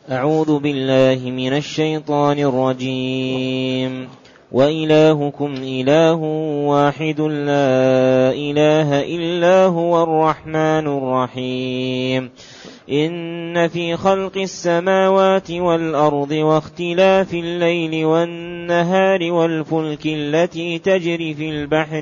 أعوذ بالله من الشيطان الرجيم. وإلهكم إله واحد لا إله إلا هو الرحمن الرحيم. إن في خلق السماوات والأرض واختلاف الليل والنهار والفلك التي تجري في البحر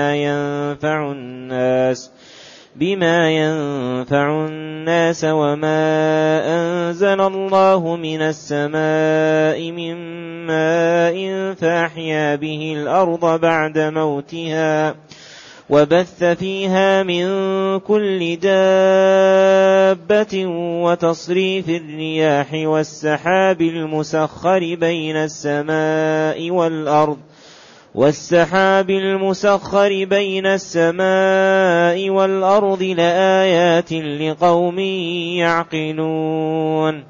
بما ينفع الناس وما أنزل الله من السماء من ماء فأحيا به الأرض بعد موتها وبث فيها من كل دابة وتصريف الرياح والسحاب المسخر بين السماء والأرض لآيات لقوم يعقلون.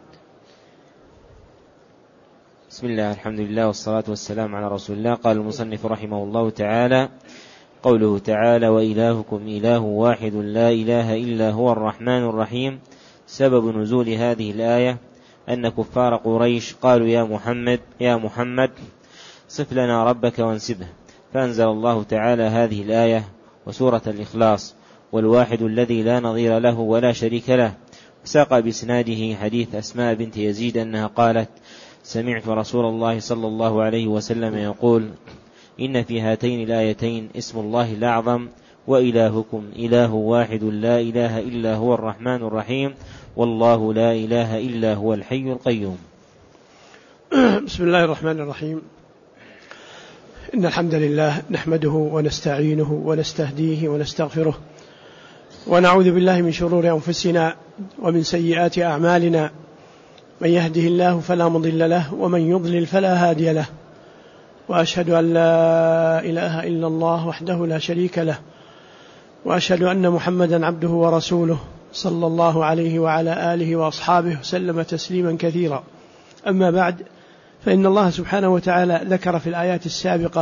بسم الله، الحمد لله، والصلاة والسلام على رسول الله. قال المصنف رحمه الله تعالى: قوله تعالى: وإلهكم إله واحد لا إله إلا هو الرحمن الرحيم. سبب نزول هذه الآية أن كفار قريش قالوا: يا محمد صف لنا ربك وانسبه، فأنزل الله تعالى هذه الآية وسورة الإخلاص: والواحد الذي لا نظير له ولا شريك له. ساق بإسناده حديث أسماء بنت يزيد أنها قالت: سمعت رسول الله صلى الله عليه وسلم يقول: إن في هاتين الآيتين اسم الله الأعظم، وإلهكم إله واحد لا إله إلا هو الرحمن الرحيم، والله لا إله إلا هو الحي القيوم. بسم الله الرحمن الرحيم. إن الحمد لله نحمده ونستعينه ونستهديه ونستغفره، ونعوذ بالله من شرور أنفسنا ومن سيئات أعمالنا. من يهده الله فلا مضل له، ومن يضلل فلا هادي له. وأشهد أن لا إله إلا الله وحده لا شريك له، وأشهد أن محمدا عبده ورسوله صلى الله عليه وعلى آله وأصحابه وسلم تسليما كثيرا. أما بعد، فإن الله سبحانه وتعالى ذكر في الآيات السابقة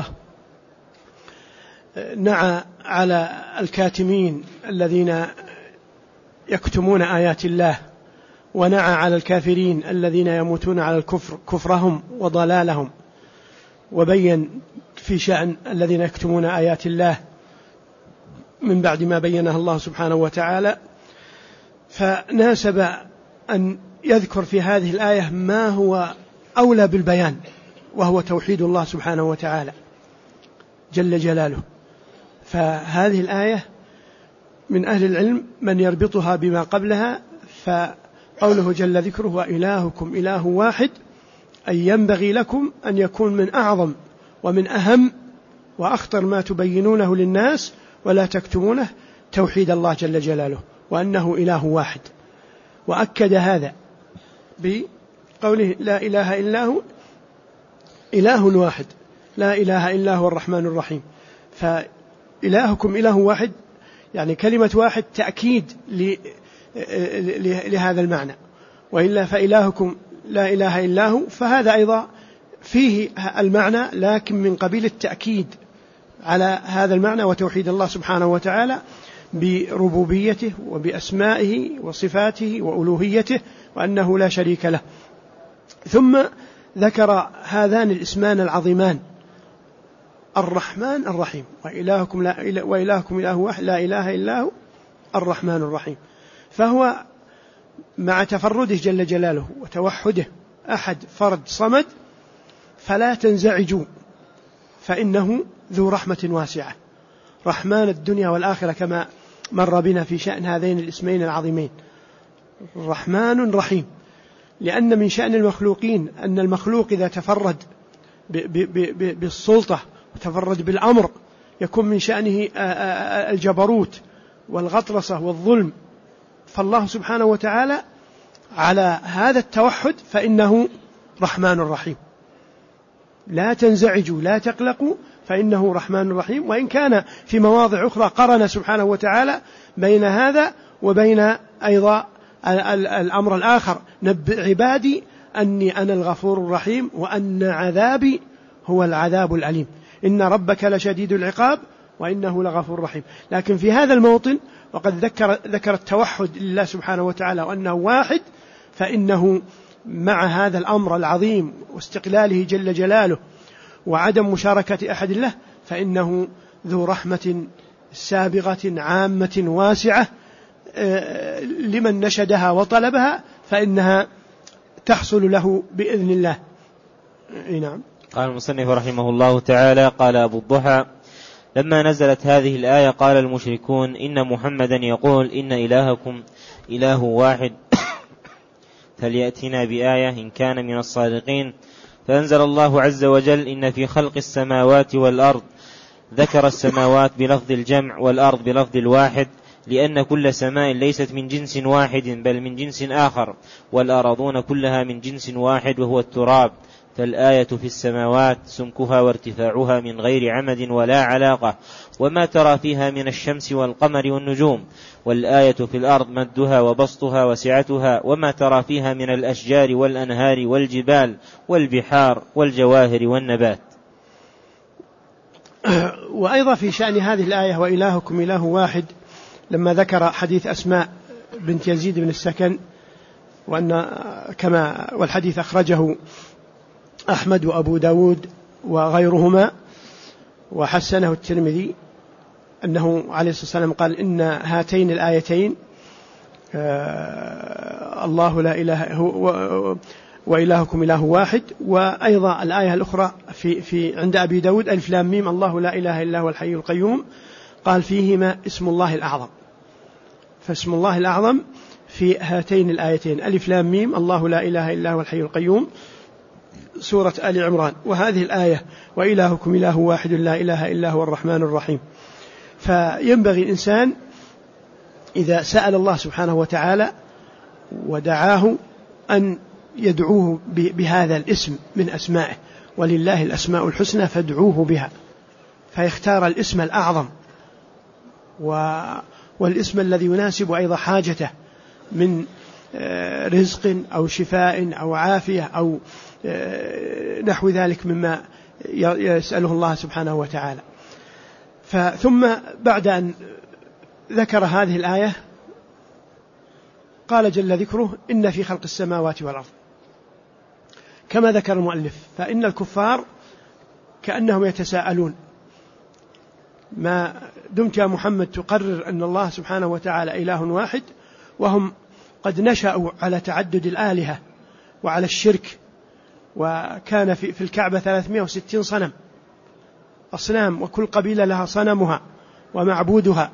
نعى على الكاتمين الذين يكتمون آيات الله، ونعى على الكافرين الذين يموتون على الكفر كفرهم وضلالهم، وبين في شأن الذين يكتمون آيات الله من بعد ما بينها الله سبحانه وتعالى. فناسب أن يذكر في هذه الآية ما هو أولى بالبيان، وهو توحيد الله سبحانه وتعالى جل جلاله. فهذه الآية من أهل العلم من يربطها بما قبلها، فقوله جل ذكره: وإلهكم إله واحد، أي ينبغي لكم أن يكون من أعظم ومن أهم وأخطر ما تبينونه للناس ولا تكتمونه توحيد الله جل جلاله، وأنه إله واحد. وأكد هذا بقوله: لا إله إلا هو، إله واحد لا إله إلا هو الرحمن الرحيم. فإلهكم إله واحد يعني كلمة واحد تأكيد لهذا المعنى، وإلا فإلهكم لا إله إلا هو فهذا أيضا فيه المعنى، لكن من قبيل التأكيد على هذا المعنى وتوحيد الله سبحانه وتعالى بربوبيته وبأسمائه وصفاته وألوهيته، وأنه لا شريك له. ثم ذكر هذان الاسمان العظيمان: الرحمن الرحيم، وإلهكم إله واحد لا إله إلا هو الرحمن الرحيم. فهو مع تفرده جل جلاله وتوحده أحد فرد صمد، فلا تنزعجوا، فإنه ذو رحمة واسعة، رحمن الدنيا والآخرة، كما مر بنا في شأن هذين الاسمين العظيمين: رحمن رحيم. لأن من شأن المخلوقين أن المخلوق إذا تفرد بالسلطة وتفرد بالأمر يكون من شأنه الجبروت والغطرسة والظلم، فالله سبحانه وتعالى على هذا التوحد فإنه رحمن رحيم. لا تنزعجوا لا تقلقوا فإنه رحمن رحيم. وإن كان في مواضع أخرى قرن سبحانه وتعالى بين هذا وبين أيضا الأمر الآخر: نبئ عبادي أني أنا الغفور الرحيم وأن عذابي هو العذاب الأليم، إن ربك لشديد العقاب وإنه لغفور رحيم. لكن في هذا الموطن وقد ذكر التوحد لله سبحانه وتعالى وأنه واحد، فإنه مع هذا الأمر العظيم واستقلاله جل جلاله وعدم مشاركة أحد له، فإنه ذو رحمة سابغة عامة واسعة لمن نشدها وطلبها، فإنها تحصل له بإذن الله. نعم. قال المصنف رحمه الله تعالى: قال أبو الضحى: لما نزلت هذه الآية قال المشركون: إن محمدا يقول إن إلهكم إله واحد فليأتنا بآية إن كان من الصادقين. فأنزل الله عز وجل: إن في خلق السماوات والأرض، ذكر السماوات بلفظ الجمع والأرض بلفظ الواحد، لأن كل سماء ليست من جنس واحد بل من جنس آخر، والأراضون كلها من جنس واحد وهو التراب. فالآية في السماوات سمكها وارتفاعها من غير عمد ولا علاقة، وما ترى فيها من الشمس والقمر والنجوم. والآية في الأرض مدها وبسطها وسعتها، وما ترى فيها من الأشجار والأنهار والجبال والبحار والجواهر والنبات. وأيضا في شأن هذه الآية وإلهكم إله واحد، لما ذكر حديث أسماء بنت يزيد بن السكن، والحديث أخرجه أحمد وأبو داود وغيرهما وحسنه الترمذي، أنه عليه الصلاة والسلام قال: إن هاتين الآيتين الله لا إله هو وإلهكم إله واحد. وأيضا الآية الأخرى في عند أبي داود: ألف لام ميم الله لا إله إلا هو الحي القيوم، قال فيهما اسم الله الأعظم. فاسم الله الأعظم في هاتين الآيتين: ألف لام ميم الله لا إله إلا هو الحي القيوم، سورة آل عمران. وهذه الآية: وإلهكم إله واحد لا إله إلا هو الرحمن الرحيم. فينبغي الإنسان إذا سأل الله سبحانه وتعالى ودعاه أن يدعوه بهذا الاسم من أسمائه، ولله الأسماء الحسنى فادعوه بها، فيختار الاسم الأعظم والاسم الذي يناسب أيضا حاجته من رزق أو شفاء أو عافية أو نحو ذلك مما يسأله الله سبحانه وتعالى. ثم بعد أن ذكر هذه الآية قال جل ذكره: إن في خلق السماوات والأرض، كما ذكر المؤلف. فإن الكفار كأنهم يتساءلون: ما دمت يا محمد تقرر أن الله سبحانه وتعالى إله واحد، وهم قد نشأوا على تعدد الآلهة وعلى الشرك، وكان في الكعبة 360 صنم، أصنام، وكل قبيلة لها صنمها ومعبودها،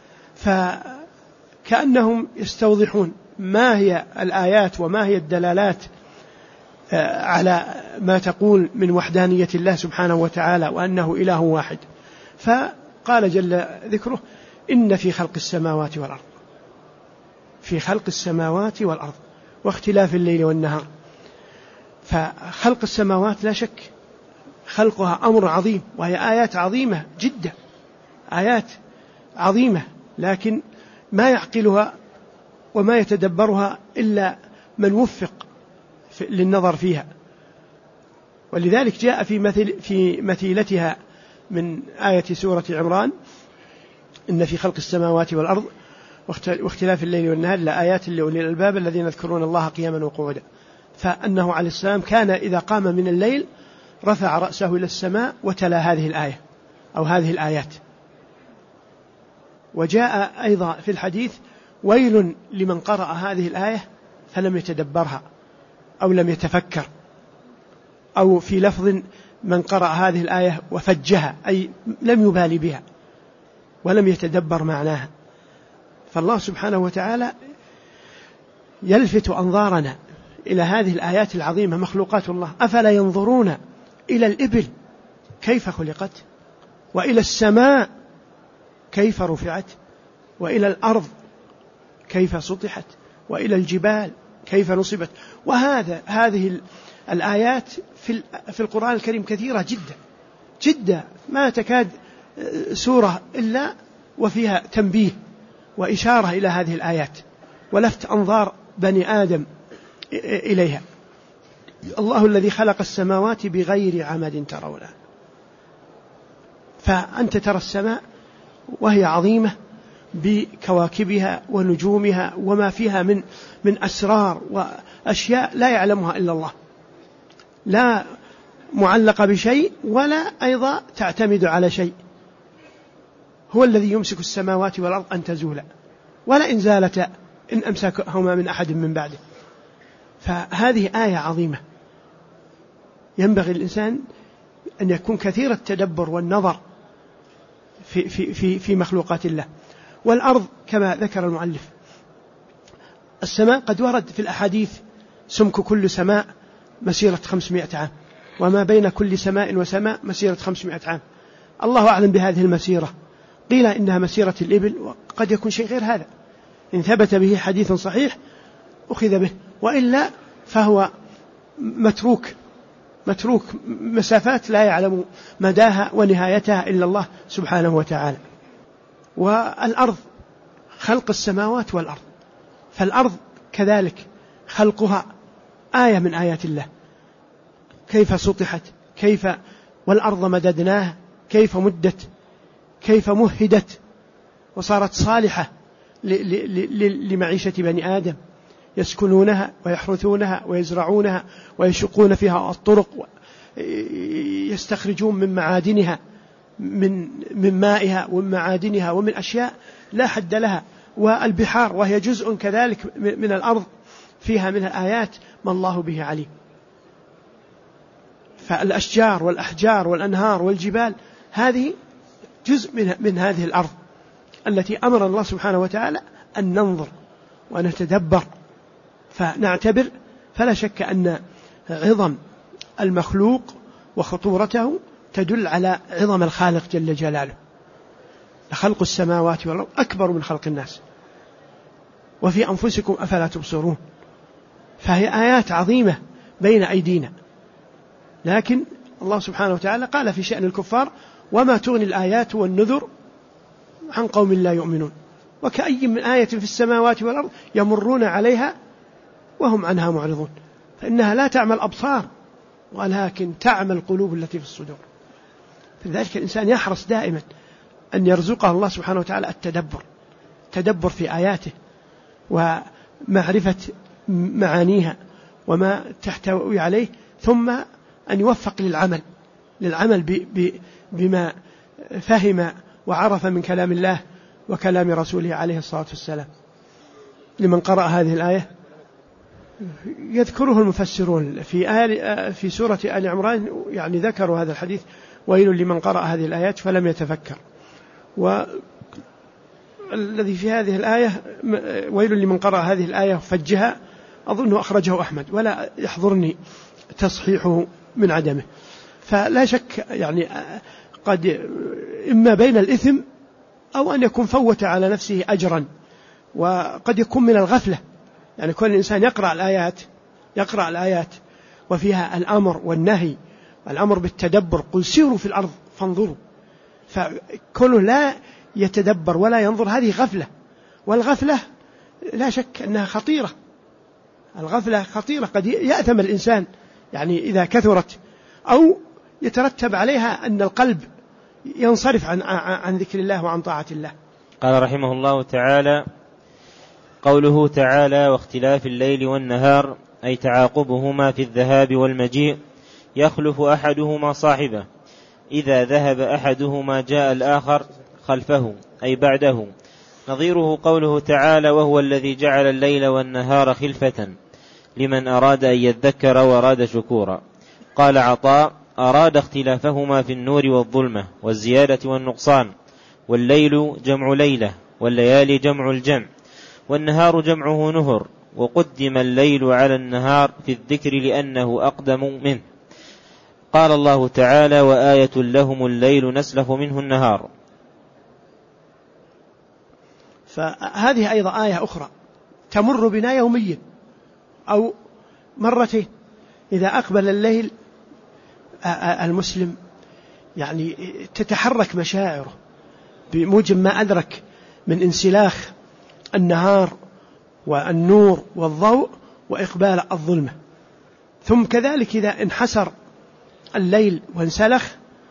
فكأنهم يستوضحون ما هي الآيات وما هي الدلالات على ما تقول من وحدانية الله سبحانه وتعالى وأنه إله واحد. فقال جل ذكره: إن في خلق السماوات والأرض، في خلق السماوات والأرض واختلاف الليل والنهار. فخلق السماوات لا شك خلقها أمر عظيم، وهي آيات عظيمة جدا، آيات عظيمة، لكن ما يعقلها وما يتدبرها إلا من وفق للنظر فيها. ولذلك جاء في مثيلتها من آية سورة عمران: إن في خلق السماوات والأرض واختلاف الليل والنهار لآيات لأولي الألباب الذين يذكرون الله قياما وقعودا. فأنه عليه السلام كان إذا قام من الليل رفع رأسه إلى السماء وتلا هذه الآية أو هذه الآيات. وجاء أيضا في الحديث: ويل لمن قرأ هذه الآية فلم يتدبرها أو لم يتفكر، أو في لفظ: من قرأ هذه الآية وفجها، أي لم يبالي بها ولم يتدبر معناها. فالله سبحانه وتعالى يلفت أنظارنا إلى هذه الآيات العظيمة، مخلوقات الله. أفلا ينظرون إلى الإبل كيف خلقت، وإلى السماء كيف رفعت، وإلى الأرض كيف سطحت، وإلى الجبال كيف نصبت. هذه الآيات في القرآن الكريم كثيرة جدا جدا، ما تكاد سورة إلا وفيها تنبيه وإشارة إلى هذه الآيات ولفت أنظار بني آدم إليها. الله الذي خلق السماوات بغير عمد ترونه. فأنت ترى السماء وهي عظيمة بكواكبها ونجومها وما فيها من أسرار أشياء لا يعلمها إلا الله، لا معلقة بشيء ولا أيضا تعتمد على شيء. هو الذي يمسك السماوات والأرض أن تزولا ولا إن زالتا إن أمسكهما من أحد من بعده. فهذه آية عظيمة، ينبغي الإنسان أن يكون كثير التدبر والنظر في مخلوقات الله. والأرض كما ذكر المؤلف، السماء قد ورد في الأحاديث سمك كل سماء مسيرة 500 عام، وما بين كل سماء وسماء مسيرة 500 عام. الله أعلم بهذه المسيرة، قيل إنها مسيرة الإبل، وقد يكون شيء غير هذا. إن ثبت به حديث صحيح أخذ به، وإلا فهو متروك مسافات لا يعلم مداها ونهايتها إلا الله سبحانه وتعالى. والأرض خلق السماوات والأرض، فالأرض كذلك خلقها آية من آيات الله، كيف سطحت، كيف والأرض مددناها، كيف مدت، كيف مهدت وصارت صالحة لمعيشة بني آدم، يسكنونها ويحرثونها ويزرعونها ويشقون فيها الطرق، يستخرجون من معادنها، من مائها ومن معادنها ومن أشياء لا حد لها. والبحار وهي جزء كذلك من الأرض فيها من الآيات ما الله به عليم. فالأشجار والأحجار والأنهار والجبال هذه جزء من هذه الأرض التي أمر الله سبحانه وتعالى أن ننظر ونتدبر فنعتبر. فلا شك أن عظم المخلوق وخطورته تدل على عظم الخالق جل جلاله. خلق السماوات والأرض أكبر من خلق الناس، وفي أنفسكم أفلا تبصرون. فهي آيات عظيمة بين أيدينا، لكن الله سبحانه وتعالى قال في شأن الكفار: وما تغني الآيات والنذر عن قوم لا يؤمنون، وكأي من آية في السماوات والأرض يمرون عليها وهم عنها معرضون. فإنها لا تعمى الأبصار ولكن تعمى القلوب التي في الصدور. فلذلك الإنسان يحرص دائما أن يرزقه الله سبحانه وتعالى التدبر في آياته ومعرفة معانيها وما تحتوي عليه، ثم أن يوفق للعمل بما فهم وعرف من كلام الله وكلام رسوله عليه الصلاة والسلام. لمن قرأ هذه الآية يذكره المفسرون في سورة آل عمران، يعني ذكروا هذا الحديث: ويل لمن قرأ هذه الآيات فلم يتفكر. والذي في هذه الآية ويل لمن قرأ هذه الآية فجها، أظن أخرجه أحمد ولا يحضرني تصحيحه من عدمه. فلا شك يعني قد إما بين الإثم أو أن يكون فوت على نفسه أجرا، وقد يكون من الغفلة. يعني كل إنسان يقرأ الآيات وفيها الأمر والنهي، الأمر بالتدبر: قل سيروا في الأرض فانظروا. فكونه لا يتدبر ولا ينظر هذه غفلة، والغفلة لا شك أنها خطيرة. الغفلة خطيرة، قد يأثم الإنسان يعني إذا كثرت، أو يترتب عليها أن القلب ينصرف عن ذكر الله وعن طاعة الله. قال رحمه الله تعالى: قوله تعالى: واختلاف الليل والنهار، أي تعاقبهما في الذهاب والمجيء، يخلف أحدهما صاحبه، إذا ذهب أحدهما جاء الآخر خلفه أي بعده. نظيره قوله تعالى: وهو الذي جعل الليل والنهار خلفة لمن أراد أن يذكر وأراد شكورا. قال عطاء: أراد اختلافهما في النور والظلمة والزيادة والنقصان، والليل جمع ليلة، والليالي جمع الجمع، والنهار جمعه نهر، وقدم الليل على النهار في الذكر لأنه أقدم منه. قال الله تعالى: وآية لهم الليل نسلخ منه النهار. فهذه أيضا آية أخرى تمر بنا يوميا أو مرتين. إذا أقبل الليل المسلم يعني تتحرك مشاعره بموجب ما أدرك من انسلاخ النهار والنور والضوء وإقبال الظلمة. ثم كذلك إذا انحسر الليل وانسلخ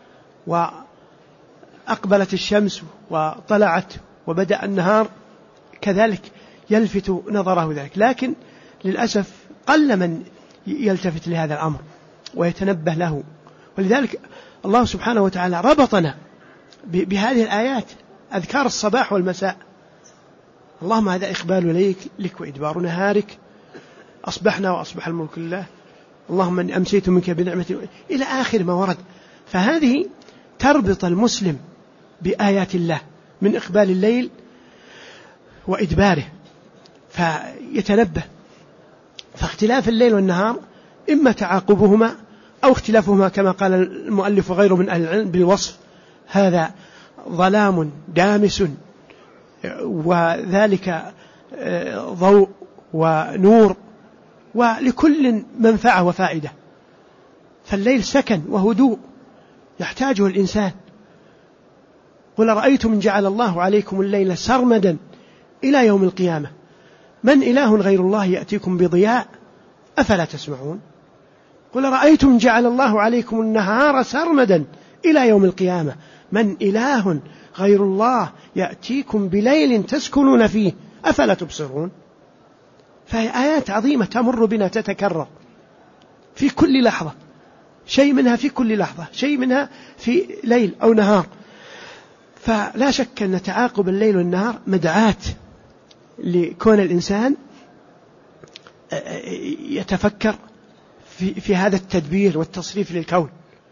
وأقبلت الشمس وطلعت وبدأ النهار، كذلك يلفت نظره ذلك. لكن للأسف قل من يلتفت لهذا الأمر ويتنبه له. ولذلك الله سبحانه وتعالى ربطنا بهذه الآيات، أذكار الصباح والمساء. اللهم هذا إقبال إليك لك وإدبار نهارك، أصبحنا وأصبح الملك لله، اللهم أني أمسيت منك بنعمة، إلى آخر ما ورد. فهذه تربط المسلم بآيات الله من إقبال الليل وإدباره فيتنبه. فاختلاف الليل والنهار إما تعاقبهما أو اختلافهما كما قال المؤلف وغيره من أهل العلم بالوصف، هذا ظلام دامس وذلك ضوء ونور، ولكل منفعة وفائدة. فالليل سكن وهدوء يحتاجه الإنسان. قل رأيتم من جعل الله عليكم الليل سرمدا إلى يوم القيامة من إله غير الله يأتيكم بضياء أفلا تسمعون. قل رأيتم من جعل الله عليكم النهار سرمدا إلى يوم القيامة من إله غير الله يأتيكم بليل تسكنون فيه أفلا تبصرون. فهي آيات عظيمة تمر بنا تتكرر في كل لحظة، شيء منها في كل لحظة، شيء منها في ليل أو نهار. فلا شك أن تعاقب الليل والنهار مدعاة لكون الإنسان يتفكر في هذا التدبير والتصريف للكون.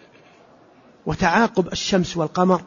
وتعاقب الشمس والقمر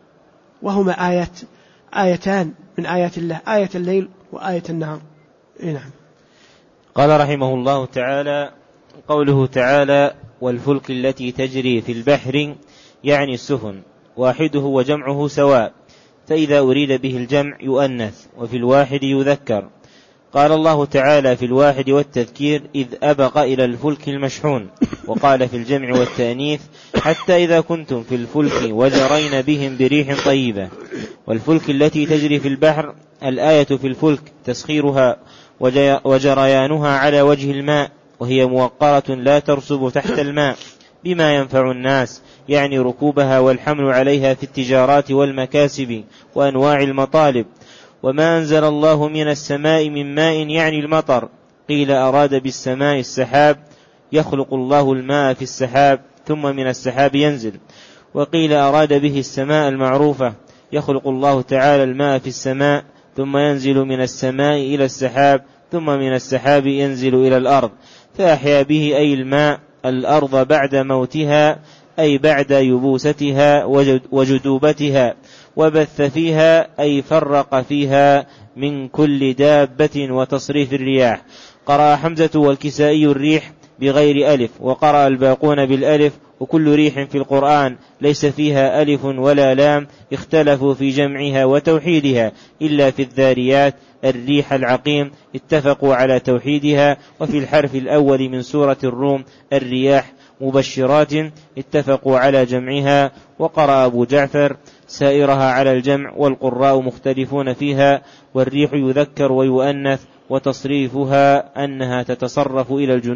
وهما آيتان من آيات الله، آية الليل وآية النهار. نعم. قال رحمه الله تعالى: قوله تعالى: والفلك التي تجري في البحر، يعني السفن، واحده وجمعه سواء، فإذا أريد به الجمع يؤنث، وفي الواحد يذكر. قال الله تعالى في الواحد والتذكير: إذ أبق إلى الفلك المشحون. وقال في الجمع والتأنيث: حتى إذا كنتم في الفلك وجرين بهم بريح طيبة. والفلك التي تجري في البحر، الآية في الفلك تسخيرها وجريانها على وجه الماء، وهي موقرة لا ترسب تحت الماء بما ينفع الناس، يعني ركوبها والحمل عليها في التجارات والمكاسب وأنواع المطالب. وما أنزل الله من السماء من ماء، يعني المطر. قيل أراد بالسماء السحاب، يخلق الله الماء في السحاب ثم من السحاب ينزل. وقيل أراد به السماء المعروفة، يخلق الله تعالى الماء في السماء ثم ينزل من السماء إلى السحاب ثم من السحاب ينزل إلى الأرض، فأحيا به أي الماء الأرض بعد موتها، أي بعد يبوستها وجدوبتها، وبث فيها أي فرق فيها من كل دابة وتصريف الرياح. قرأ حمزة والكسائي الريح بغير ألف، وقرأ الباقون بالألف. وكل ريح في القرآن ليس فيها ألف ولا لام اختلفوا في جمعها وتوحيدها، إلا في الذاريات الريح العقيم اتفقوا على توحيدها. وفي الحرف الأول من سورة الروم الرياح مبشرات اتفقوا على جمعها. وقرأ أبو جعفر سائرها على الجمع، والقراء مختلفون فيها. والريح يذكر ويؤنث، وتصريفها أنها تتصرف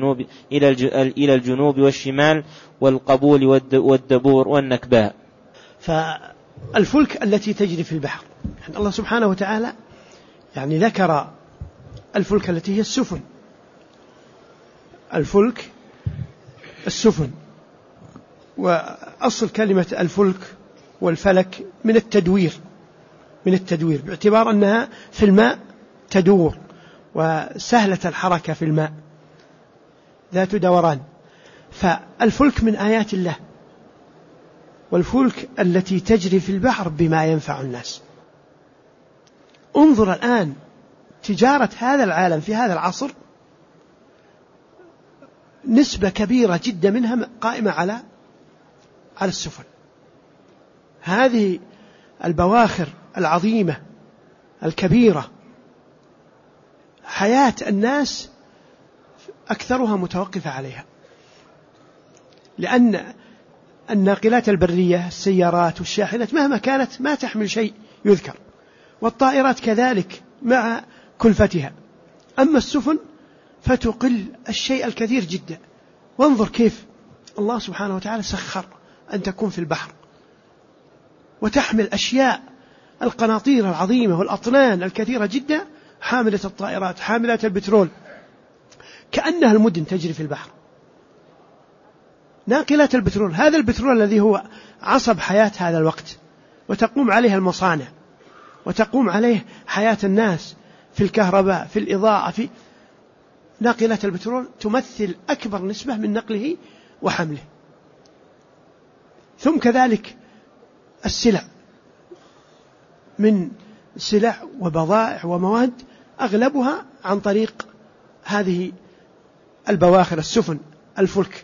إلى الجنوب والشمال والقبول والدبور والنكباء. فالفلك التي تجري في البحر، الله سبحانه وتعالى يعني ذكر الفلك التي هي السفن. الفلك السفن، وأصل كلمة الفلك والفلك من التدوير باعتبار أنها في الماء تدور وسهلة الحركة في الماء ذات دوران. فالفلك من آيات الله، والفلك التي تجري في البحر بما ينفع الناس. انظر الآن تجارة هذا العالم في هذا العصر نسبة كبيرة جدا منها قائمة على السفن. هذه البواخر العظيمة الكبيرة حياة الناس أكثرها متوقفة عليها، لأن الناقلات البرية السيارات والشاحنات مهما كانت ما تحمل شيء يذكر، والطائرات كذلك مع كلفتها. أما السفن فتقل الشيء الكثير جدا. وانظر كيف الله سبحانه وتعالى سخر أن تكون في البحر وتحمل أشياء، القناطير العظيمة والأطنان الكثيرة جدا، حاملة الطائرات، حاملة البترول، كأنها المدن تجري في البحر. ناقلات البترول، هذا البترول الذي هو عصب حياة هذا الوقت، وتقوم عليه المصانع، وتقوم عليه حياة الناس في الكهرباء، في الإضاءة، في ناقلات البترول تمثل أكبر نسبة من نقله وحمله. ثم كذلك السلع، من سلع وبضائع ومواد أغلبها عن طريق هذه البواخر، السفن، الفلك،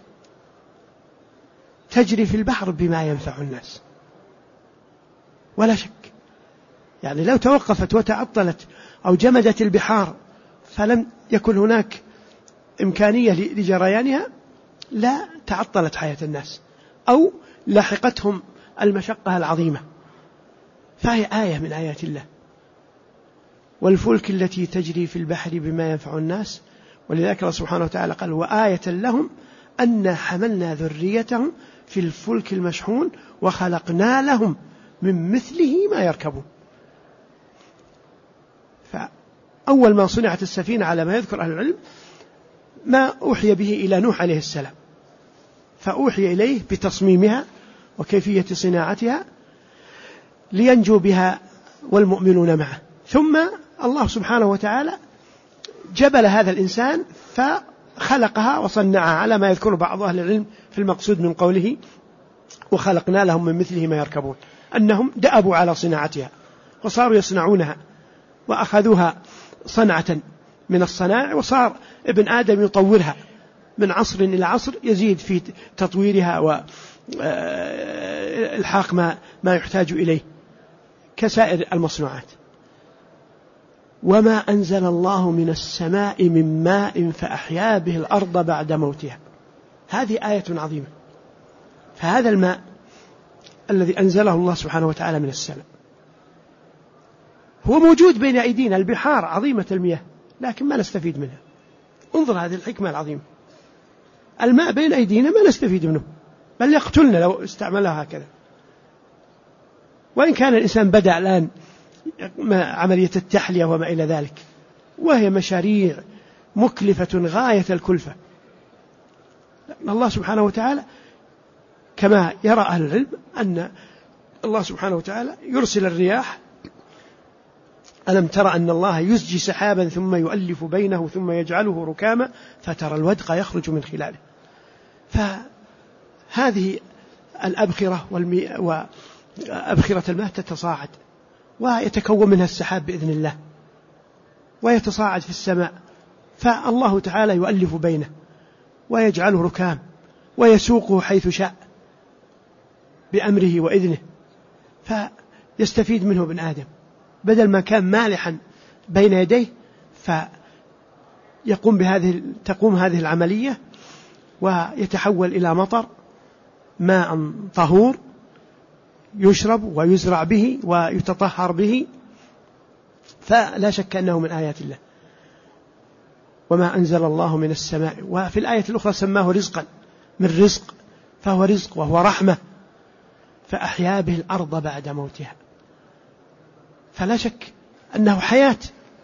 تجري في البحر بما ينفع الناس. ولا شك يعني لو توقفت وتعطلت أو جمدت البحار فلم يكن هناك إمكانية لجريانها، لا تعطلت حياة الناس أو لاحقتهم المشقة العظيمة. فهي آية من آيات الله. والفلك التي تجري في البحر بما ينفع الناس، ولذلك الله سبحانه وتعالى قال وآية لهم أن حملنا ذريتهم في الفلك المشحون وخلقنا لهم من مثله ما يركبون. فأول ما صنعت السفينة على ما يذكر أهل العلم ما أوحي به إلى نوح عليه السلام، فأوحي إليه بتصميمها وكيفية صناعتها لينجو بها والمؤمنون معه. ثم الله سبحانه وتعالى جبل هذا الإنسان فخلقها وصنعها على ما يذكر بعض أهل العلم في المقصود من قوله وخلقنا لهم من مثله ما يركبون، أنهم دأبوا على صناعتها وصاروا يصنعونها وأخذوها صنعة من الصناع، وصار ابن آدم يطورها من عصر إلى عصر، يزيد في تطويرها والحاق ما يحتاج إليه كسائر المصنوعات. وما أنزل الله من السماء من ماء فأحيا به الأرض بعد موتها. هذه آية عظيمة. فهذا الماء الذي أنزله الله سبحانه وتعالى من السماء هو موجود بين أيدينا، البحار عظيمة المياه لكن ما نستفيد منها. انظر هذه الحكمة العظيمة، الماء بين أيدينا ما نستفيد منه، بل يقتلنا لو استعملها هكذا. وإن كان الإنسان بدأ الآن عملية التحلية وما إلى ذلك، وهي مشاريع مكلفة غاية الكلفة، لأن الله سبحانه وتعالى كما يرى أهل العلم أن الله سبحانه وتعالى يرسل الرياح. ألم ترى أن الله يزجي سحابا ثم يؤلف بينه ثم يجعله ركاما فترى الودق يخرج من خلاله. فهذه الأبخرة وأبخرة الماء تتصاعد ويتكون منها السحاب بإذن الله ويتصاعد في السماء، فالله تعالى يؤلف بينه ويجعله ركام ويسوقه حيث شاء بأمره وإذنه، فيستفيد منه ابن آدم بدل ما كان مالحا بين يديه، تقوم هذه العملية ويتحول إلى مطر، ماء طهور يشرب ويزرع به ويتطهر به. فلا شك أنه من آيات الله. وما أنزل الله من السماء، وفي الآية الأخرى سماه رزقا، من رزق، فهو رزق وهو رحمة، فأحيا به الأرض بعد موتها. فلا شك أنه حياة.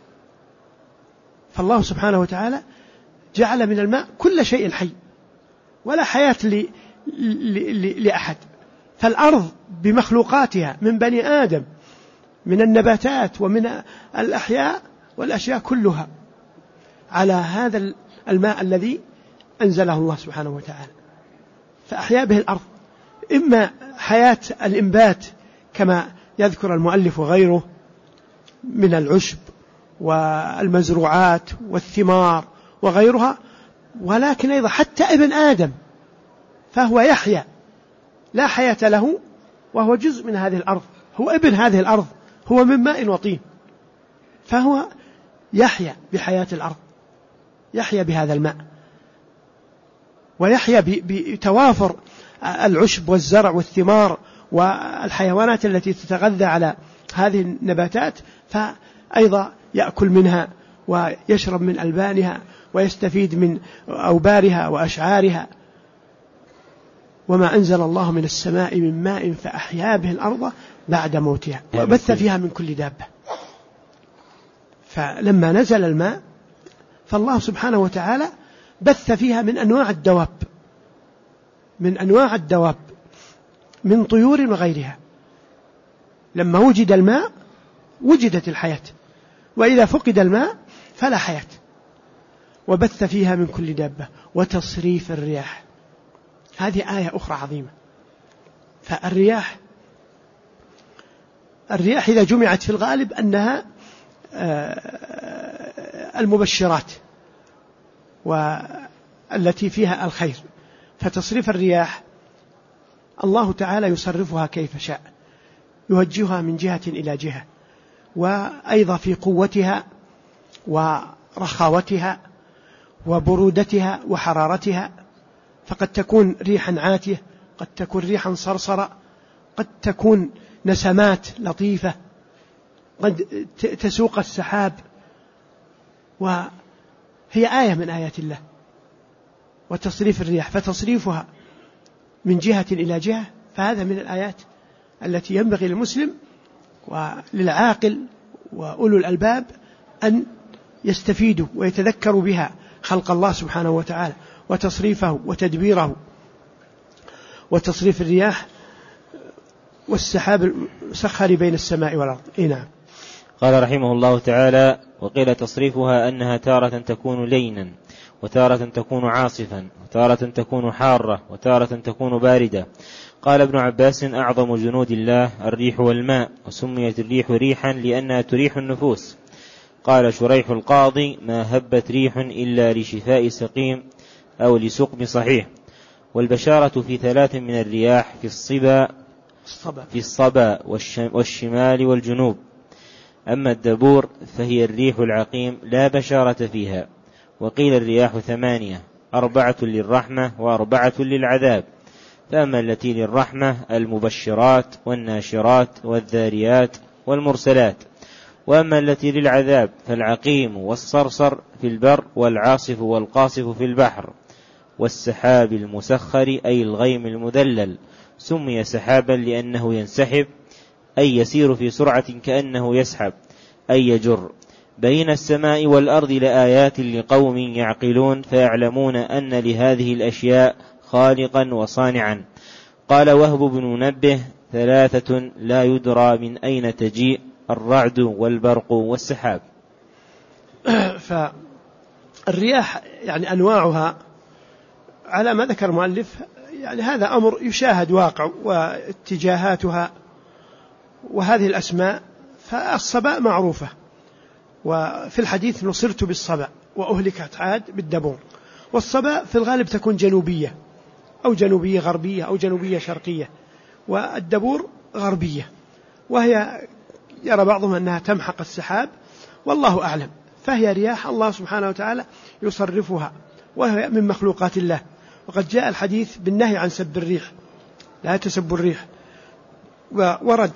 فالله سبحانه وتعالى جعل من الماء كل شيء حي، ولا حياة لأحد. فالأرض بمخلوقاتها من بني آدم، من النباتات ومن الأحياء والأشياء كلها على هذا الماء الذي أنزله الله سبحانه وتعالى، فأحيا به الأرض. إما حياة الإنبات كما يذكر المؤلف وغيره من العشب والمزروعات والثمار وغيرها، ولكن أيضا حتى ابن آدم فهو يحيا، لا حياة له وهو جزء من هذه الأرض، هو ابن هذه الأرض، هو من ماء وطين، فهو يحيا بحياة الأرض، يحيا بهذا الماء، ويحيا بتوافر العشب والزرع والثمار والحيوانات التي تتغذى على هذه النباتات، فأيضا يأكل منها ويشرب من ألبانها ويستفيد من أوبارها وأشعارها. وما أنزل الله من السماء من ماء فأحيا به الأرض بعد موتها وبث فيها من كل دابة. فلما نزل الماء فالله سبحانه وتعالى بث فيها من أنواع الدواب من طيور وغيرها. لما وجد الماء وجدت الحياة، وإذا فقد الماء فلا حياة. وبث فيها من كل دابة وتصريف الرياح، هذه آية أخرى عظيمة. فالرياح إذا جمعت في الغالب أنها المبشرات والتي فيها الخير. فتصريف الرياح الله تعالى يصرفها كيف شاء، يوجهها من جهة إلى جهة، وأيضا في قوتها ورخاوتها وبرودتها وحرارتها. فقد تكون ريحا عاتية، قد تكون ريحا صرصرة، قد تكون نسمات لطيفة، قد تسوق السحاب، وهي آية من آيات الله. وتصريف الرياح، فتصريفها من جهة إلى جهة، فهذا من الآيات التي ينبغي للمسلم وللعاقل وأولو الألباب أن يستفيدوا ويتذكروا بها خلق الله سبحانه وتعالى وتصريفه وتدبيره. وتصريف الرياح والسحاب المسخر بين السماء والأرض. نعم. قال رحمه الله تعالى: وقيل تصريفها أنها تارة تكون لينا، وتارة تكون عاصفا، وتارة تكون حارة، وتارة تكون باردة. قال ابن عباس: أعظم جنود الله الريح والماء، وسميت الريح ريحا لأنها تريح النفوس. قال شريح القاضي: ما هبت ريح إلا لشفاء سقيم أو لسقم صحيح. والبشارة في 3 من الرياح: في الصبا والشمال والجنوب. أما الدبور فهي الريح العقيم لا بشارة فيها. وقيل الرياح 8: 4 للرحمة و4 للعذاب. فأما التي للرحمة المبشرات والناشرات والذاريات والمرسلات. وأما التي للعذاب فالعقيم والصرصر في البر، والعاصف والقاصف في البحر. والسحاب المسخر أي الغيم المدلل سمي سحابا لأنه ينسحب، أي يسير في سرعة كأنه يسحب، أي يجر. بين السماء والأرض لآيات لقوم يعقلون فيعلمون أن لهذه الأشياء خالقا وصانعا. قال وهب بن منبه: 3 لا يدرى من أين تجيء: الرعد والبرق والسحاب. فالرياح يعني أنواعها على ما ذكر المؤلف، يعني هذا أمر يشاهد واقع واتجاهاتها وهذه الأسماء. فالصبا معروفة، وفي الحديث: نصرت بالصبا وأهلكت عاد بالدبور. والصبا في الغالب تكون جنوبية أو جنوبية غربية أو جنوبية شرقية، والدبور غربية، وهي يرى بعضهم أنها تمحق السحاب، والله أعلم. فهي رياح الله سبحانه وتعالى يصرفها، وهي من مخلوقات الله. وقد جاء الحديث بالنهي عن سب الريح، لا تسبوا الريح. وورد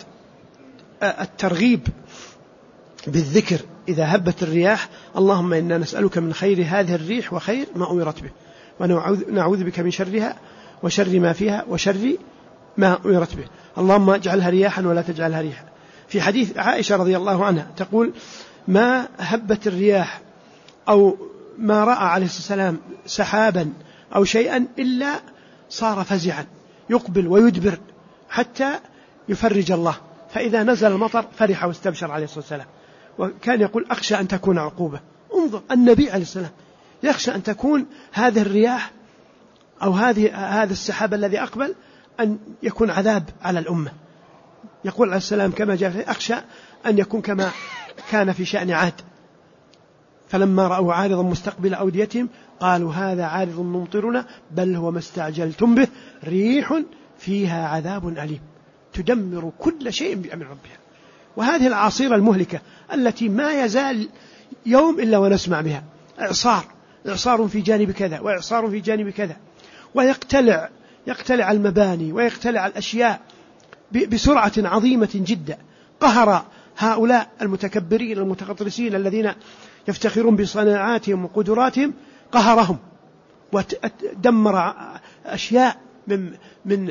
الترغيب بالذكر إذا هبت الرياح: اللهم إنا نسألك من خير هذه الريح وخير ما أمرت به، ونعوذ بك من شرها وشر ما فيها وشر ما أمرت به، اللهم اجعلها رياحا ولا تجعلها ريحا. في حديث عائشة رضي الله عنها تقول: ما هبت الرياح أو ما رأى عليه الصلاة والسلام سحابا أو شيئا إلا صار فزعا يقبل ويدبر حتى يفرج الله، فإذا نزل المطر فرح واستبشر عليه الصلاة والسلام. وكان يقول: أخشى أن تكون عقوبة. انظر النبي عليه السلام يخشى أن تكون هذه الرياح أو هذا السحاب الذي أقبل أن يكون عذاب على الأمة. يقول عليه السلام كما جاء فيه: أخشى أن يكون كما كان في شأن عاد، فلما رأوا عارضا مستقبل أوديتهم قالوا هذا عارض ممطرنا بل هو ما استعجلتم به ريح فيها عذاب أليم تدمر كل شيء بأمر ربها. وهذه العاصير المهلكة التي ما يزال يوم إلا ونسمع بها: إعصار في جانب كذا وإعصار في جانب كذا، ويقتلع المباني ويقتلع الأشياء بسرعة عظيمة جدا. قهر هؤلاء المتكبرين المتغطرسين الذين يفتخرون بصناعاتهم وقدراتهم، قهرهم ودمر أشياء من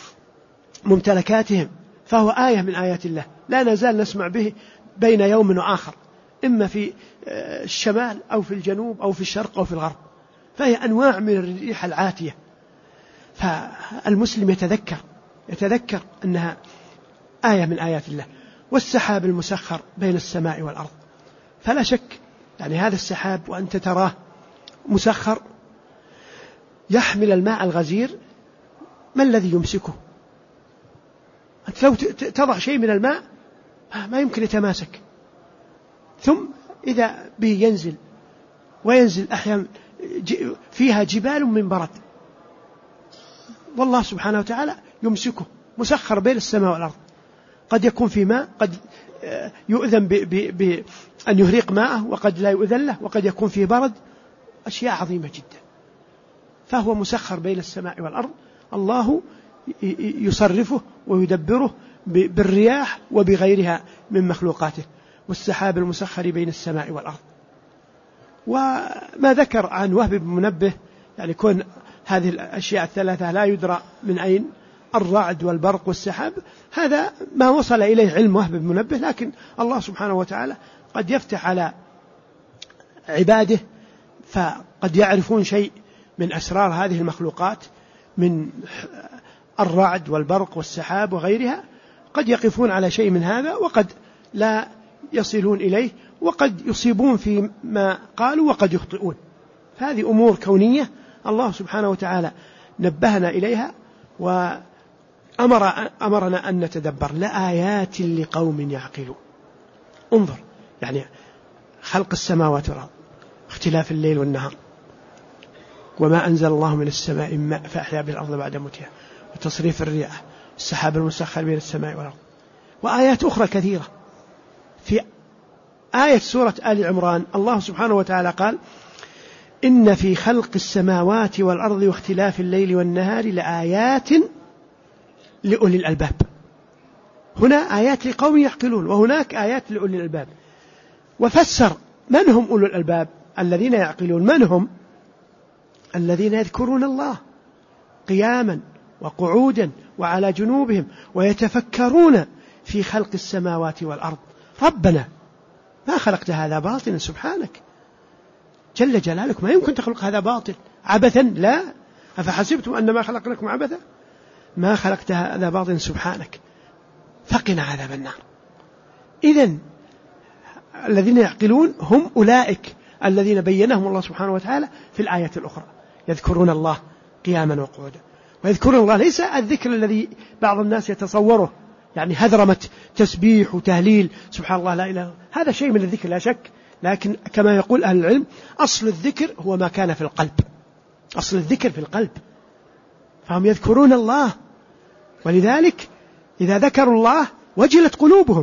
ممتلكاتهم. فهو آية من آيات الله لا نزال نسمع به بين يوم وآخر، إما في الشمال أو في الجنوب أو في الشرق أو في الغرب. فهي أنواع من الريح العاتية. فالمسلم يتذكر أنها آية من آيات الله. والسحاب المسخر بين السماء والأرض، فلا شك يعني هذا السحاب وأنت تراه مسخر يحمل الماء الغزير، ما الذي يمسكه؟ أنت لو تضع شيء من الماء ما يمكن يتماسك، ثم إذا به ينزل وينزل أحيانا فيها جبال من برد، والله سبحانه وتعالى يمسكه مسخر بين السماء والأرض. قد يكون في ماء، قد يؤذن بأن يهريق ماءه، وقد لا يؤذن له، وقد يكون فيه برد، أشياء عظيمة جدا. فهو مسخر بين السماء والأرض، الله يصرفه ويدبره بالرياح وبغيرها من مخلوقاته. والسحاب المسخر بين السماء والأرض. وما ذكر عن وهب بن منبه يعني كون هذه الأشياء الثلاثة لا يدرى من أين، الرعد والبرق والسحاب، هذا ما وصل إليه علم وهب بن منبه، لكن الله سبحانه وتعالى قد يفتح على عباده فقد يعرفون شيء من أسرار هذه المخلوقات من الرعد والبرق والسحاب وغيرها، قد يقفون على شيء من هذا وقد لا يصلون إليه، وقد يصيبون فيما قالوا وقد يخطئون. هذه أمور كونية الله سبحانه وتعالى نبهنا إليها وأمرنا أن نتدبر. لآيات لقوم يعقلون. انظر يعني خلق السماوات والأرض، اختلاف الليل والنهار، وما أنزل الله من السماء ماء فأحيا بالأرض بعد موتها، وتصريف الرياح، السحاب المسخر بين السماء والأرض، وآيات أخرى كثيرة. في آية سورة آل عمران الله سبحانه وتعالى قال: إن في خلق السماوات والأرض واختلاف الليل والنهار لآيات لأولي الألباب. هنا آيات لقوم يعقلون، وهناك آيات لأولي الألباب. وفسر من هم أولي الألباب الذين يعقلون. من هم؟ الذين يذكرون الله قياما وقعودا وعلى جنوبهم ويتفكرون في خلق السماوات والأرض. ربنا ما خلقت هذا باطلا، سبحانك جل جلالك، ما يمكن تخلق هذا باطل عبثا، لا، أفحسبتم أنما خلقناكم عبثا، ما خلقت هذا باطلا سبحانك، فقنا عذاب النار. إذن الذين يعقلون هم أولئك الذين بينهم الله سبحانه وتعالى في الآية الأخرى، يذكرون الله قياما وقعودا. ويذكرون الله ليس الذكر الذي بعض الناس يتصوره، يعني هذرمة تسبيح وتهليل سبحان الله لا إله إلا الله، هذا شيء من الذكر لا شك، لكن كما يقول أهل العلم أصل الذكر هو ما كان في القلب، أصل الذكر في القلب. فهم يذكرون الله، ولذلك إذا ذكروا الله وجلت قلوبهم،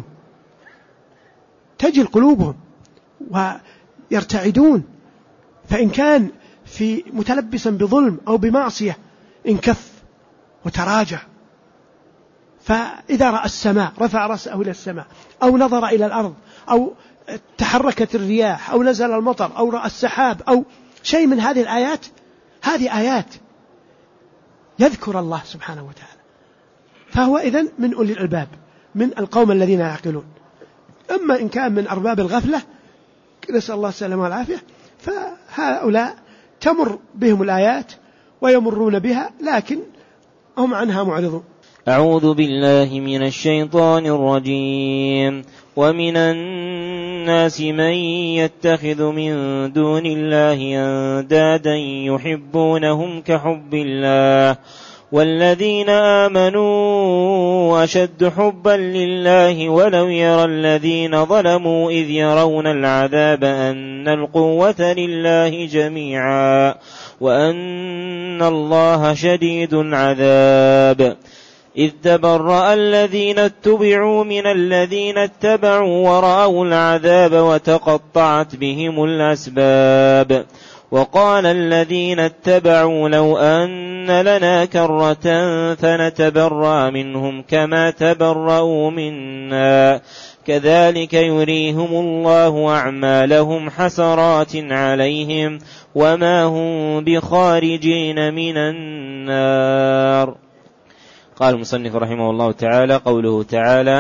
تجل قلوبهم ويرتعدون. فإن كان في متلبسا بظلم أو بمعصية انكف وتراجع. فإذا رأى السماء رفع رأسه إلى السماء، أو نظر إلى الأرض، أو تحركت الرياح، أو نزل المطر، أو رأى السحاب، أو شيء من هذه الآيات، هذه آيات يذكر الله سبحانه وتعالى. فهو إذن من أولي الألباب، من القوم الذين يعقلون. أما إن كان من أرباب الغفلة نسأل الله السلامة والعافية، فهؤلاء تمر بهم الآيات ويمرون بها لكن هم عنها معرضون. أعوذ بالله من الشيطان الرجيم. ومن الناس من يتخذ من دون الله أندادا يحبونهم كحب الله والذين آمنوا أشد حبا لله ولو يرى الذين ظلموا إذ يرون العذاب أن القوة لله جميعا وأن الله شديد العذاب. إذ تبرأ الذين اتبعوا من الذين اتبعوا ورأوا العذاب وتقطعت بهم الأسباب. وقال الذين اتبعوا لو أن لنا كرة فنتبرأ منهم كما تبرأوا منا كذلك يريهم الله أعمالهم حسرات عليهم وما هم بخارجين من النار. قال المصنف رحمه الله تعالى: قوله تعالى: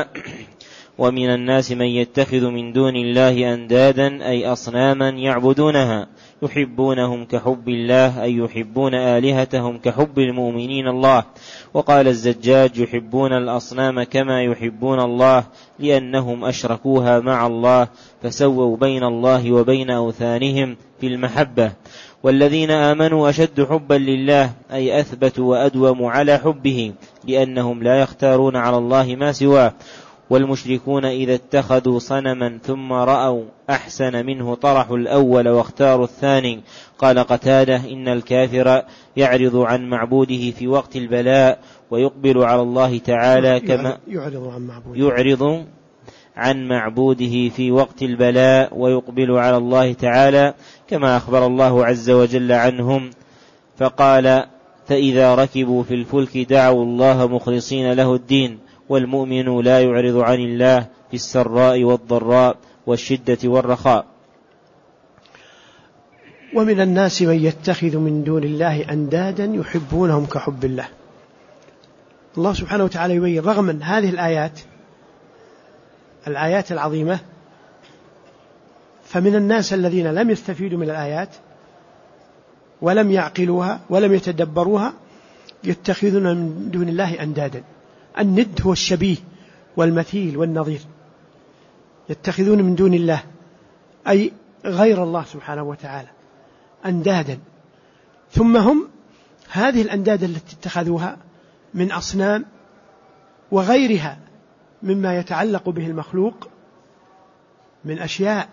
ومن الناس من يتخذ من دون الله أندادا أي أصناما يعبدونها يحبونهم كحب الله أي يحبون آلهتهم كحب المؤمنين الله. وقال الزجاج يحبون الأصنام كما يحبون الله لأنهم أشركوها مع الله فسووا بين الله وبين أوثانهم في المحبة. والذين آمنوا أشد حبا لله أي أثبتوا وأدوموا على حبه لأنهم لا يختارون على الله ما سواه. والمشركون إذا اتخذوا صنما ثم رأوا أحسن منه طرحوا الأول واختاروا الثاني. قال قتادة إن الكافر يعرض عن معبوده في وقت البلاء ويقبل على الله تعالى كما يعرض عن معبوده في وقت البلاء ويقبل على الله تعالى كما أخبر الله عز وجل عنهم فقال فإذا ركبوا في الفلك دعوا الله مخلصين له الدين. والمؤمن لا يعرض عن الله في السراء والضراء والشدة والرخاء. ومن الناس من يتخذ من دون الله أندادا يحبونهم كحب الله. الله سبحانه وتعالى يبين رغم من هذه الآيات العظيمة فمن الناس الذين لم يستفيدوا من الآيات ولم يعقلوها ولم يتدبروها يتخذون من دون الله أندادا. الند هو الشبيه والمثيل والنظير. يتخذون من دون الله أي غير الله سبحانه وتعالى أندادا. ثم هم هذه الأنداد التي اتخذوها من أصنام وغيرها مما يتعلق به المخلوق من أشياء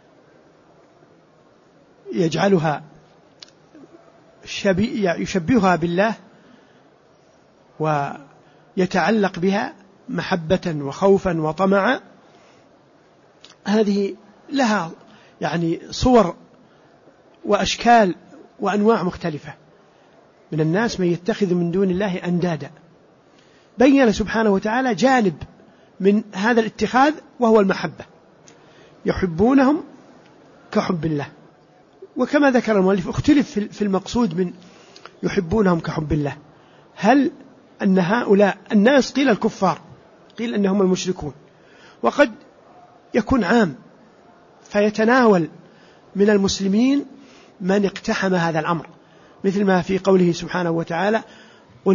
يجعلها يشبهها بالله ويتعلق بها محبة وخوفا وطمعا. هذه لها صور وأشكال وأنواع مختلفة. من الناس من يتخذ من دون الله أندادا. بين سبحانه وتعالى جانب من هذا الاتخاذ وهو المحبة. يحبونهم كحب الله. وكما ذكر المؤلف اختلف في المقصود من يحبونهم كحب الله. هل أن هؤلاء الناس قيل الكفار قيل أنهم المشركون وقد يكون عام فيتناول من المسلمين من اقتحم هذا الأمر مثل ما في قوله سبحانه وتعالى قل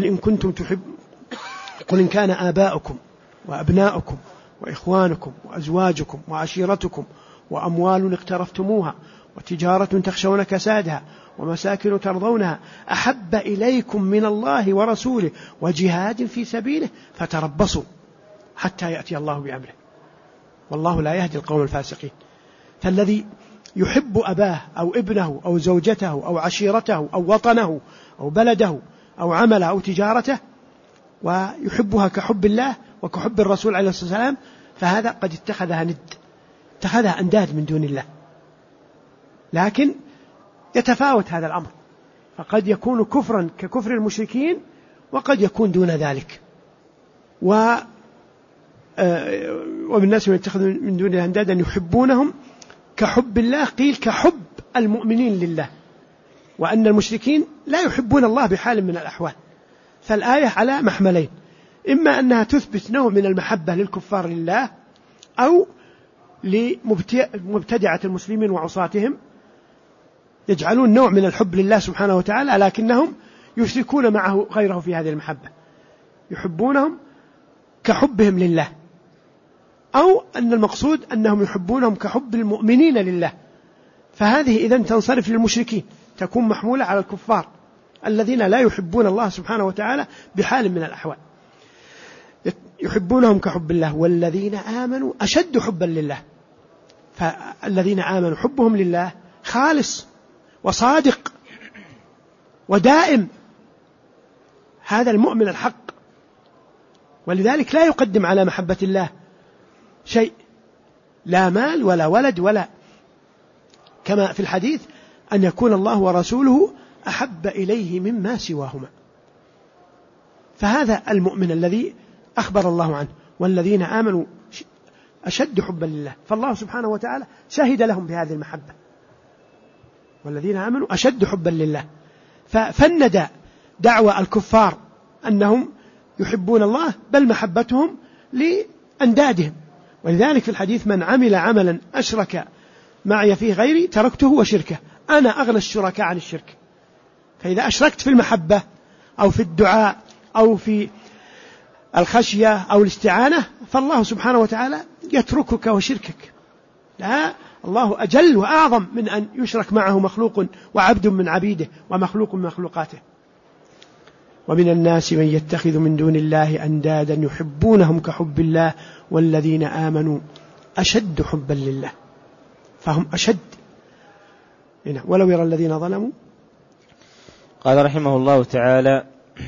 إن كان آباؤكم وأبناؤكم وإخوانكم وأزواجكم وعشيرتكم وأموال اقترفتموها وتجارة تخشون كسادها ومساكن ترضونها أحب إليكم من الله ورسوله وجهاد في سبيله فتربصوا حتى يأتي الله بأمره والله لا يهدي القوم الفاسقين. فالذي يحب أباه أو ابنه أو زوجته أو عشيرته أو وطنه أو بلده أو عمله أو تجارته ويحبها كحب الله وكحب الرسول عليه الصلاة والسلام فهذا قد اتخذها أنداد من دون الله. لكن يتفاوت هذا الأمر فقد يكون كفرا ككفر المشركين وقد يكون دون ذلك. ومن الناس من يتخذ من دون الله أندادا يحبونهم كحب الله قيل كحب المؤمنين لله وأن المشركين لا يحبون الله بحال من الأحوال. فالآية على محملين إما أنها تثبت نوع من المحبة للكفار لله أو لمبتدعة المسلمين وعصاتهم يجعلون نوع من الحب لله سبحانه وتعالى لكنهم يشركون معه غيره في هذه المحبة. يحبونهم كحبهم لله أو أن المقصود أنهم يحبونهم كحب المؤمنين لله. فهذه إذن تنصرف للمشركين تكون محمولة على الكفار الذين لا يحبون الله سبحانه وتعالى بحال من الأحوال. يحبونهم كحب الله والذين آمنوا أشد حبا لله. فالذين آمنوا حبهم لله خالص وصادق ودائم. هذا المؤمن الحق ولذلك لا يقدم على محبة الله شيء لا مال ولا ولد ولا كما في الحديث أن يكون الله ورسوله أحب إليه مما سواهما. فهذا المؤمن الذي أخبر الله عنه والذين آمنوا أشد حبا لله. فالله سبحانه وتعالى شهد لهم بهذه المحبة والذين آمنوا أشد حبا لله. ففند دعوى الكفار أنهم يحبون الله بل محبتهم لأندادهم. ولذلك في الحديث من عمل عملا أشرك معي فيه غيري تركته وشركه أنا أغنى الشركاء عن الشرك. فإذا أشركت في المحبة أو في الدعاء أو في الخشية أو الاستعانة فالله سبحانه وتعالى يتركك وشركك. لا، الله أجل وأعظم من أن يشرك معه مخلوق وعبد من عبيده ومخلوق من مخلوقاته. ومن الناس من يتخذ من دون الله أندادا يحبونهم كحب الله والذين آمنوا أشد حبا لله. فهم أشد. ولو يرى الذين ظلموا. قال رحمه الله تعالى: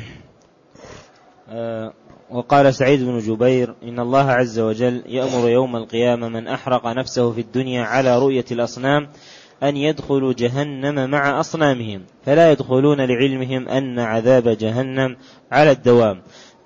وقال سعيد بن جبير: إن الله عز وجل يأمر يوم القيامة من أحرق نفسه في الدنيا على رؤية الأصنام أن يدخلوا جهنم مع أصنامهم، فلا يدخلون لعلمهم أن عذاب جهنم على الدوام.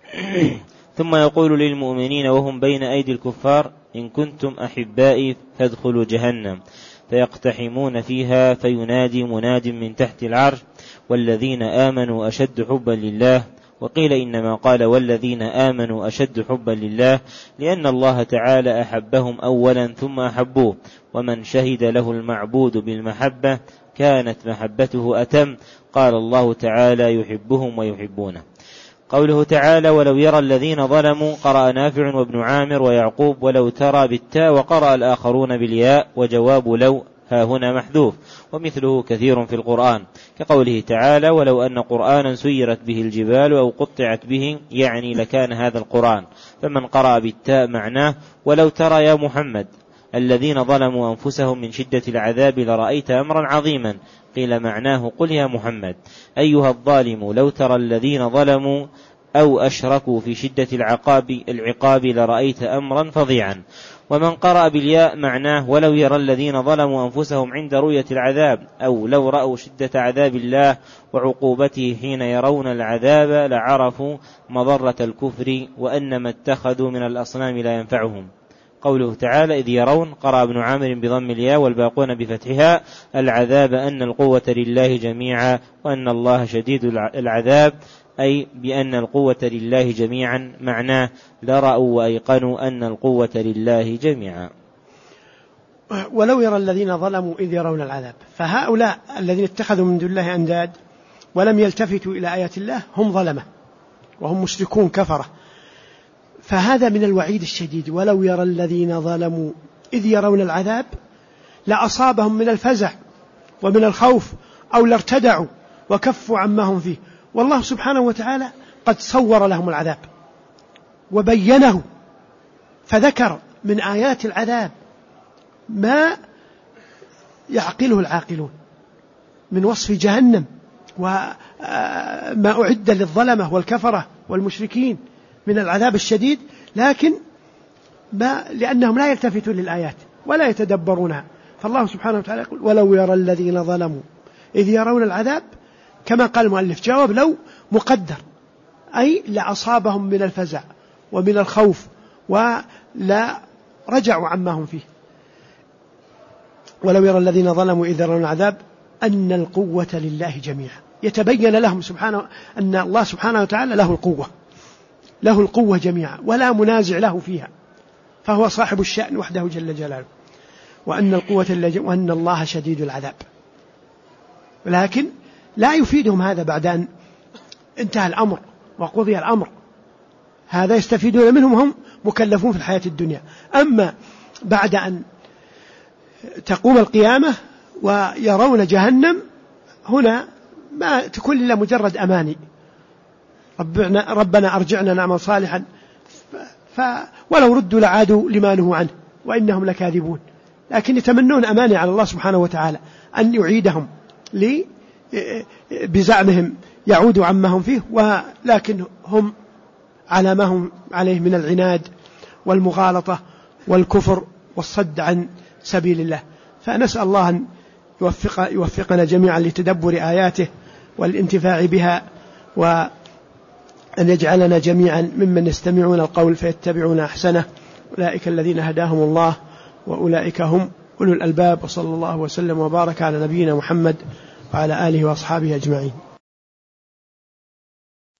ثم يقول للمؤمنين وهم بين أيدي الكفار: إن كنتم أحبائي فادخلوا جهنم، فيقتحمون فيها فينادي مناد من تحت العرش: والذين آمنوا أشد حبا لله. وقيل إنما قال والذين آمنوا أشد حبا لله لأن الله تعالى أحبهم أولا ثم أحبوه، ومن شهد له المعبود بالمحبة كانت محبته أتم. قال الله تعالى: يحبهم ويحبونه. قوله تعالى: ولو يرى الذين ظلموا، قرأ نافع وابن عامر ويعقوب ولو ترى بالتاء، وقرأ الآخرون بالياء، وجواب لو ها هنا محذوف، ومثله كثير في القرآن، كقوله تعالى: ولو أن قرآنا سيرت به الجبال أو قطعت به، يعني لكان هذا القرآن. فمن قرأ بالتاء معناه: ولو ترى يا محمد الذين ظلموا أنفسهم من شدة العذاب لرأيت أمرا عظيما. قيل معناه: قل يا محمد أيها الظالم لو ترى الذين ظلموا أو أشركوا في شدة العقاب لرأيت أمرا فظيعا. ومن قرأ بالياء معناه: ولو يرى الذين ظلموا أنفسهم عند رؤية العذاب، أو لو رأوا شدة عذاب الله وعقوبته حين يرون العذاب لعرفوا مضرة الكفر وأن ما اتخذوا من الأصنام لا ينفعهم. قوله تعالى: إذ يرون، قرأ ابن عامر بضم الياء والباقون بفتحها: العذاب أن القوة لله جميعا وأن الله شديد العذاب، أي بأن القوة لله جميعا، معناه: لرأوا وأيقنوا أن القوة لله جميعا. ولو يرى الذين ظلموا إذ يرون العذاب، فهؤلاء الذين اتخذوا من دون الله أنداد ولم يلتفتوا إلى آيات الله هم ظلمة وهم مشركون كفرة. فهذا من الوعيد الشديد. ولو يرى الذين ظلموا إذ يرون العذاب لأصابهم من الفزع ومن الخوف، أو لارتدعوا وكفوا عما هم فيه. والله سبحانه وتعالى قد صور لهم العذاب وبينه، فذكر من آيات العذاب ما يعقله العاقلون من وصف جهنم وما أعد للظلمة والكفرة والمشركين من العذاب الشديد، لكن لأنهم لا يلتفتون للآيات ولا يتدبرونها. فالله سبحانه وتعالى يقول: ولو يرى الذين ظلموا إذ يرون العذاب، كما قال المؤلف جواب لو مقدر، أي لأصابهم من الفزع ومن الخوف ولا رجعوا عما هم فيه. ولو يرى الذين ظلموا إذ يرون العذاب أن القوة لله جميعا، يتبين لهم سبحانه أن الله سبحانه وتعالى له القوة جميعا ولا منازع له فيها، فهو صاحب الشأن وحده جل جلاله، وأن القوة لله وأن الله شديد العذاب. ولكن لا يفيدهم هذا بعد أن انتهى الأمر وقضي الأمر، هذا يستفيدون منهم هم مكلفون في الحياة الدنيا. أما بعد أن تقوم القيامة ويرون جهنم، هنا ما تكون إلا مجرد أماني: ربنا أرجعنا نعمل صالحا، ولو ردوا لعادوا لما نهوا عنه وإنهم لكاذبون. لكن يتمنون أماني على الله سبحانه وتعالى أن يعيدهم بزعمهم يعودوا عما هم فيه، ولكن هم على ما هم عليه من العناد والمغالطة والكفر والصد عن سبيل الله. فنسأل الله أن يوفقنا جميعا لتدبر آياته والانتفاع بها، وأن يجعلنا جميعا ممن يستمعون القول فيتبعون أحسنه. أولئك الذين هداهم الله وأولئك هم أولو الألباب. وصلى الله وسلم وبارك على نبينا محمد وعلى آله وأصحابه أجمعين.